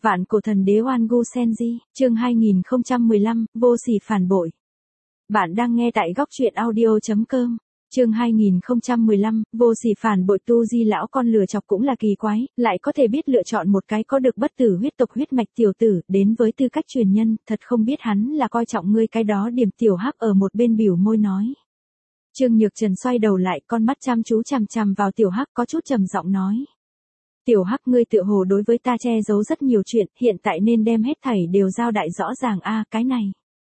Vạn cổ thần đế Oan Gu Senji, chương 2015, vô sỉ phản bội. Bạn đang nghe tại góc truyện audio.com. Chương 2015, vô sỉ phản bội. Tu Di lão con lừa chọc cũng là kỳ quái, lại có thể biết lựa chọn một cái có được bất tử huyết tộc huyết mạch tiểu tử, đến với tư cách truyền nhân, thật không biết hắn là coi trọng ngươi cái đó. Điểm Tiểu Hắc ở một bên bĩu môi nói. Trương Nhược Trần xoay đầu lại, con mắt chăm chú chằm chằm vào Tiểu Hắc, có chút trầm giọng nói. Tiểu Hắc, ngươi tựa hồ đối với ta che giấu rất nhiều chuyện, hiện tại nên đem hết thảy đều giao đại rõ ràng a, cái này.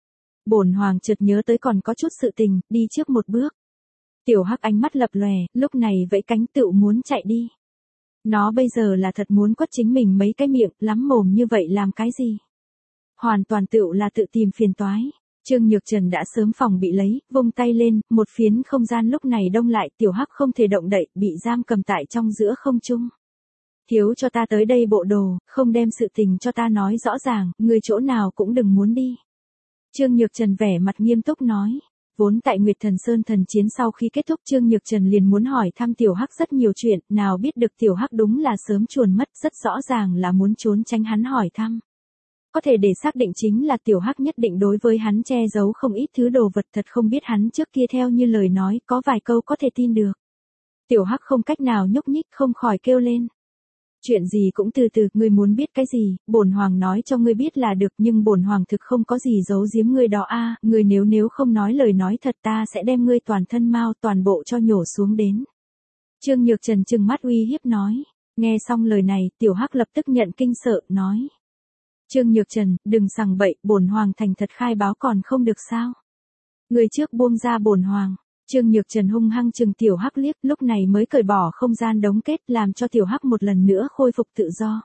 Bổn hoàng chợt nhớ tới còn có chút sự tình, đi trước một bước. Tiểu Hắc ánh mắt lập lòe, lúc này vẫy cánh tựu muốn chạy đi. Nó bây giờ là thật muốn quất chính mình mấy cái miệng, lắm mồm như vậy làm cái gì? Hoàn toàn tựu là tự tìm phiền toái. Trương Nhược Trần đã sớm phòng bị lấy, vung tay lên, một phiến không gian lúc này đông lại, Tiểu Hắc không thể động đậy, bị giam cầm tại trong giữa không trung. Thiếu cho ta tới đây bộ đồ, không đem sự tình cho ta nói rõ ràng, người chỗ nào cũng đừng muốn đi. Trương Nhược Trần vẻ mặt nghiêm túc nói. Vốn tại Nguyệt Thần Sơn thần chiến sau khi kết thúc, Trương Nhược Trần liền muốn hỏi thăm Tiểu Hắc rất nhiều chuyện, nào biết được Tiểu Hắc đúng là sớm chuồn mất, rất rõ ràng là muốn trốn tránh hắn hỏi thăm. Có thể để xác định chính là Tiểu Hắc nhất định đối với hắn che giấu không ít thứ đồ vật, thật không biết hắn trước kia theo như lời nói, có vài câu có thể tin được. Tiểu Hắc không cách nào nhúc nhích, không khỏi kêu lên. Chuyện gì cũng từ từ, ngươi muốn biết cái gì, bổn hoàng nói cho ngươi biết là được, nhưng bổn hoàng thực không có gì giấu giếm ngươi đó a, ngươi nếu không nói lời nói thật ta sẽ đem ngươi toàn thân mau toàn bộ cho nhổ xuống đến. Trương Nhược Trần trừng mắt uy hiếp nói. Nghe xong lời này, Tiểu Hắc lập tức nhận kinh sợ, nói. Trương Nhược Trần, đừng sằng bậy, bổn hoàng thành thật khai báo còn không được sao? Ngươi trước buông ra bổn hoàng. Trương Nhược Trần hung hăng chừng Tiểu Hắc liếc, lúc này mới cởi bỏ không gian đóng kết, làm cho Tiểu Hắc một lần nữa khôi phục tự do.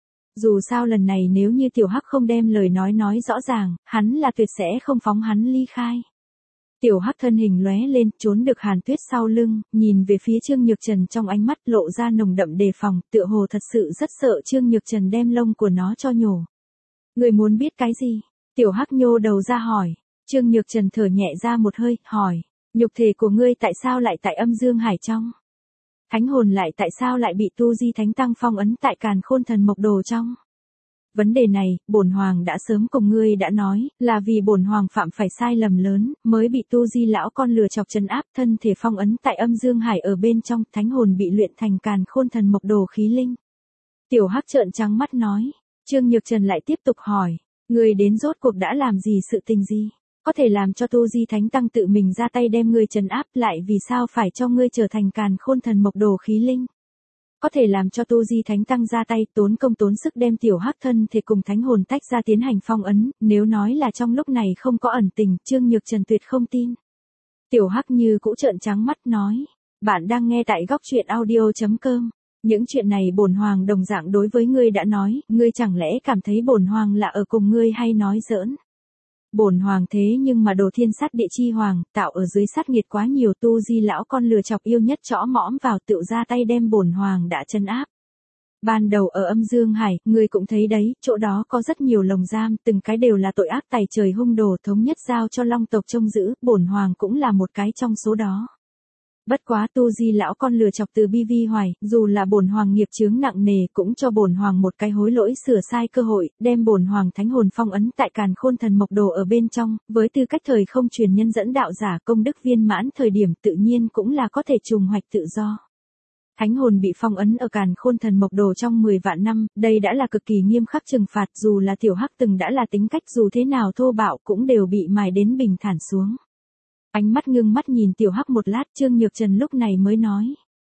Dù sao lần này nếu như Tiểu Hắc không đem lời nói rõ ràng, hắn là tuyệt sẽ không phóng hắn ly khai. Tiểu Hắc thân hình lóe lên, trốn được Hàn Tuyết sau lưng, nhìn về phía Trương Nhược Trần trong ánh mắt lộ ra nồng đậm đề phòng, tựa hồ thật sự rất sợ Trương Nhược Trần đem lông của nó cho nhổ. Người muốn biết cái gì? Tiểu Hắc nhô đầu ra hỏi. Trương Nhược Trần thở nhẹ ra một hơi, hỏi. Nhục thể của ngươi tại sao lại tại Âm Dương Hải trong? Thánh hồn lại tại sao lại bị Tu Di Thánh Tăng phong ấn tại Càn Khôn Thần Mộc Đồ trong? Vấn đề này, bổn hoàng đã sớm cùng ngươi đã nói, là vì bổn hoàng phạm phải sai lầm lớn, mới bị Tu Di lão con lừa chọc trấn áp, thân thể phong ấn tại Âm Dương Hải ở bên trong, thánh hồn bị luyện thành Càn Khôn Thần Mộc Đồ khí linh. Tiểu Hắc trợn trắng mắt nói. Trương Nhược Trần lại tiếp tục hỏi, ngươi đến rốt cuộc đã làm gì, sự tình gì? Có thể làm cho Tu Di Thánh Tăng tự mình ra tay đem ngươi trấn áp, lại vì sao phải cho ngươi trở thành Càn Khôn Thần Mộc Đồ khí linh? Có thể làm cho Tu Di Thánh Tăng ra tay tốn công tốn sức đem Tiểu Hắc thân thể cùng thánh hồn tách ra tiến hành phong ấn, nếu nói là trong lúc này không có ẩn tình, Trương Nhược Trần tuyệt không tin. Tiểu Hắc như cũ trợn trắng mắt nói, bạn đang nghe tại góc truyện audio.com. Những chuyện này bổn hoàng đồng dạng đối với ngươi đã nói, ngươi chẳng lẽ cảm thấy bổn hoàng là ở cùng ngươi hay nói giỡn? Bổn hoàng thế nhưng mà đồ thiên sát địa chi hoàng, tạo ở dưới sát nghiệt quá nhiều, Tu Di lão con lừa chọc yêu nhất chõ mõm vào tựu ra tay đem bổn hoàng đã trấn áp. Ban đầu ở Âm Dương Hải, ngươi cũng thấy đấy, chỗ đó có rất nhiều lồng giam, từng cái đều là tội ác tày trời hung đồ, thống nhất giao cho Long tộc trông giữ, bổn hoàng cũng là một cái trong số đó. Bất quá Tu Di lão con lừa chọc từ bi vi hoài, dù là bổn hoàng nghiệp chướng nặng nề cũng cho bổn hoàng một cái hối lỗi sửa sai cơ hội, đem bổn hoàng thánh hồn phong ấn tại Càn Khôn Thần Mộc Đồ ở bên trong, với tư cách thời không truyền nhân dẫn đạo giả công đức viên mãn thời điểm tự nhiên cũng là có thể trùng hoạch tự do. Thánh hồn bị phong ấn ở Càn Khôn Thần Mộc Đồ trong 10 vạn năm, đây đã là cực kỳ nghiêm khắc trừng phạt, dù là Tiểu Hắc từng đã là tính cách dù thế nào thô bạo cũng đều bị mài đến bình thản xuống. Ánh mắt ngưng mắt nhìn Tiểu Hắc một lát, Trương Nhược Trần lúc này mới nói.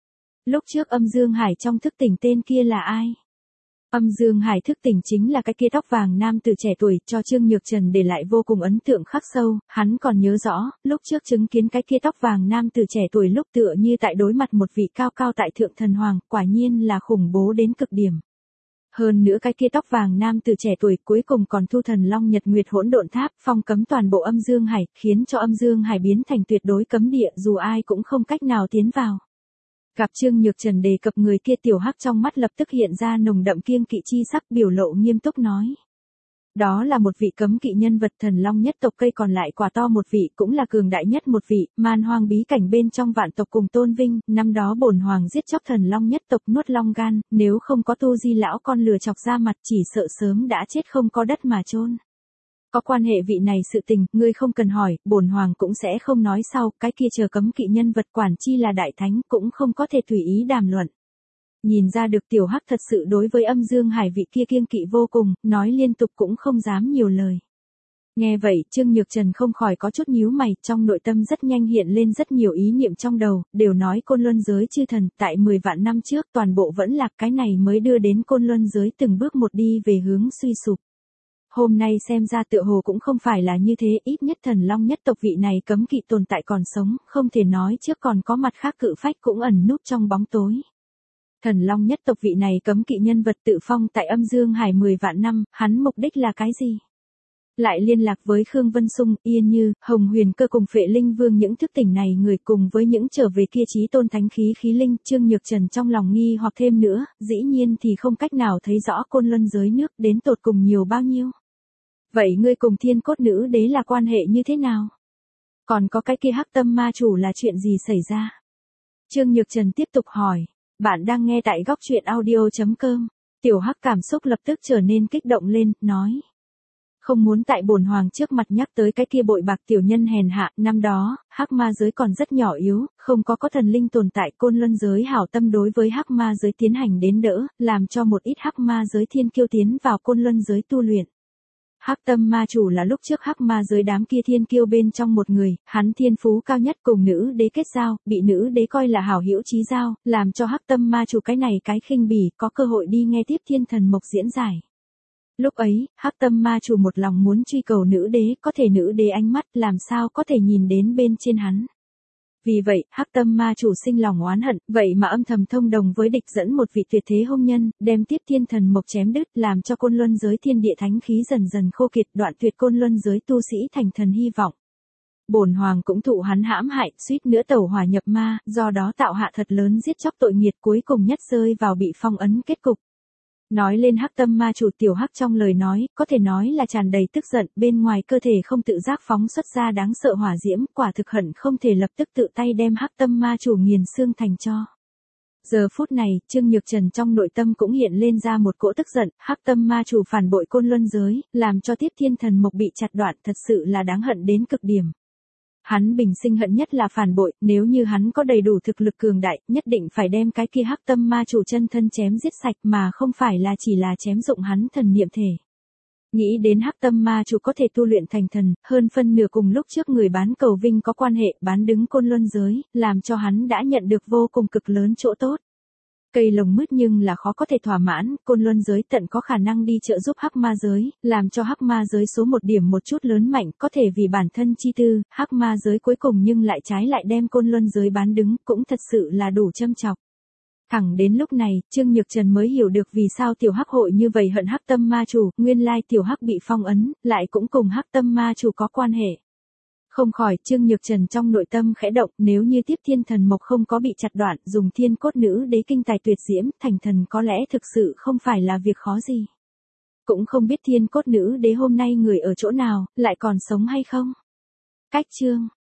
Lúc trước Âm Dương Hải trong thức tỉnh tên kia là ai? Âm Dương Hải thức tỉnh chính là cái kia tóc vàng nam tử trẻ tuổi, cho Trương Nhược Trần để lại vô cùng ấn tượng khắc sâu, hắn còn nhớ rõ, lúc trước chứng kiến cái kia tóc vàng nam tử trẻ tuổi lúc tựa như tại đối mặt một vị cao cao tại thượng thần hoàng, quả nhiên là khủng bố đến cực điểm. Hơn nữa cái kia tóc vàng nam từ trẻ tuổi cuối cùng còn thu thần Long Nhật Nguyệt Hỗn Độn Tháp, phong cấm toàn bộ Âm Dương Hải, khiến cho Âm Dương Hải biến thành tuyệt đối cấm địa, dù ai cũng không cách nào tiến vào. Gặp Trương Nhược Trần đề cập người kia, Tiểu Hắc trong mắt lập tức hiện ra nồng đậm kiêng kỵ chi sắc, biểu lộ nghiêm túc nói. Đó là một vị cấm kỵ nhân vật thần long nhất tộc, cây còn lại quả to một vị, cũng là cường đại nhất một vị, man hoang bí cảnh bên trong vạn tộc cùng tôn vinh, năm đó bổn hoàng giết chóc thần long nhất tộc nuốt long gan, nếu không có Tu Di lão con lừa chọc ra mặt chỉ sợ sớm đã chết không có đất mà chôn. Có quan hệ vị này sự tình, ngươi không cần hỏi, bổn hoàng cũng sẽ không nói sau, cái kia chờ cấm kỵ nhân vật quản chi là đại thánh cũng không có thể tùy ý đàm luận. Nhìn ra được tiểu hắc thật sự đối với âm dương hải vị kia kiêng kỵ vô cùng, nói liên tục cũng không dám nhiều lời. Nghe vậy, Trương Nhược Trần không khỏi có chút nhíu mày, trong nội tâm rất nhanh hiện lên rất nhiều ý niệm trong đầu, đều nói Côn Luân giới chư thần, tại 10 vạn năm trước toàn bộ vẫn lạc, cái này mới đưa đến Côn Luân giới từng bước một đi về hướng suy sụp. Hôm nay xem ra tựa hồ cũng không phải là như thế, ít nhất thần long nhất tộc vị này cấm kỵ tồn tại còn sống, không thể nói trước còn có mặt khác cự phách cũng ẩn núp trong bóng tối. Thần long nhất tộc vị này cấm kỵ nhân vật tự phong tại âm dương hải 10 vạn năm, hắn mục đích là cái gì? Lại liên lạc với Khương Vân Sung, Yên Như, Hồng Huyền Cơ cùng Phệ Linh Vương những thức tỉnh này người cùng với những trở về kia chí tôn thánh khí linh, Trương Nhược Trần trong lòng nghi hoặc thêm nữa, dĩ nhiên thì không cách nào thấy rõ Côn Luân giới nước đến tột cùng nhiều bao nhiêu. Vậy ngươi cùng Thiên Cốt Nữ Đế là quan hệ như thế nào? Còn có cái kia Hắc Tâm Ma Chủ là chuyện gì xảy ra? Trương Nhược Trần tiếp tục hỏi. Bạn đang nghe tại góc truyện audio.com. Tiểu Hắc cảm xúc lập tức trở nên kích động lên, nói. Không muốn tại bổn hoàng trước mặt nhắc tới cái kia bội bạc tiểu nhân hèn hạ, năm đó, Hắc Ma giới còn rất nhỏ yếu, không có thần linh tồn tại, Côn Luân giới hảo tâm đối với Hắc Ma giới tiến hành đến đỡ, làm cho một ít Hắc Ma giới thiên kiêu tiến vào Côn Luân giới tu luyện. Hắc Tâm Ma Chủ là lúc trước Hắc Ma giới đám kia thiên kiêu bên trong một người, hắn thiên phú cao nhất cùng nữ đế kết giao, bị nữ đế coi là hảo hữu chí giao, làm cho Hắc Tâm Ma Chủ cái này cái khinh bỉ, có cơ hội đi nghe tiếp thiên thần mộc diễn giải. Lúc ấy, Hắc Tâm Ma Chủ một lòng muốn truy cầu nữ đế, có thể nữ đế ánh mắt làm sao có thể nhìn đến bên trên hắn. Vì vậy, Hắc Tâm Ma Chủ sinh lòng oán hận, vậy mà âm thầm thông đồng với địch dẫn một vị tuyệt thế hôn nhân, đem tiếp thiên thần mộc chém đứt, làm cho Côn Luân giới thiên địa thánh khí dần dần khô kiệt, đoạn tuyệt Côn Luân giới tu sĩ thành thần hy vọng. Bổn hoàng cũng thụ hắn hãm hại, suýt nữa tẩu hỏa nhập ma, do đó tạo hạ thật lớn giết chóc tội nghiệt, cuối cùng nhất rơi vào bị phong ấn kết cục. Nói lên Hắc Tâm Ma Chủ, tiểu Hắc trong lời nói, có thể nói là tràn đầy tức giận, bên ngoài cơ thể không tự giác phóng xuất ra đáng sợ hỏa diễm, quả thực hận không thể lập tức tự tay đem Hắc Tâm Ma Chủ nghiền xương thành tro. Giờ phút này, Trương Nhược Trần trong nội tâm cũng hiện lên ra một cỗ tức giận, Hắc Tâm Ma Chủ phản bội Côn Luân giới, làm cho tiếp thiên thần mộc bị chặt đoạn, thật sự là đáng hận đến cực điểm. Hắn bình sinh hận nhất là phản bội, nếu như hắn có đầy đủ thực lực cường đại, nhất định phải đem cái kia Hắc Tâm Ma Chủ chân thân chém giết sạch mà không phải là chỉ là chém dụng hắn thần niệm thể. Nghĩ đến Hắc Tâm Ma Chủ có thể tu luyện thành thần, hơn phân nửa cùng lúc trước người bán cầu vinh có quan hệ, bán đứng Côn Luân giới, làm cho hắn đã nhận được vô cùng cực lớn chỗ tốt. Cây lồng mứt nhưng là khó có thể thỏa mãn, Côn Luân giới tận có khả năng đi trợ giúp Hắc Ma giới, làm cho Hắc Ma giới số một điểm một chút lớn mạnh, có thể vì bản thân chi tư, Hắc Ma giới cuối cùng nhưng lại trái lại đem Côn Luân giới bán đứng, cũng thật sự là đủ châm chọc. Thẳng đến lúc này, Trương Nhược Trần mới hiểu được vì sao tiểu Hắc hội như vậy hận Hắc Tâm Ma Chủ, nguyên lai tiểu Hắc bị phong ấn, lại cũng cùng Hắc Tâm Ma Chủ có quan hệ. Không khỏi, Trương Nhược Trần trong nội tâm khẽ động, nếu như tiếp thiên thần mộc không có bị chặt đoạn, dùng Thiên Cốt Nữ Đế kinh tài tuyệt diễm, thành thần có lẽ thực sự không phải là việc khó gì. Cũng không biết Thiên Cốt Nữ Đế hôm nay người ở chỗ nào, lại còn sống hay không. Cách chương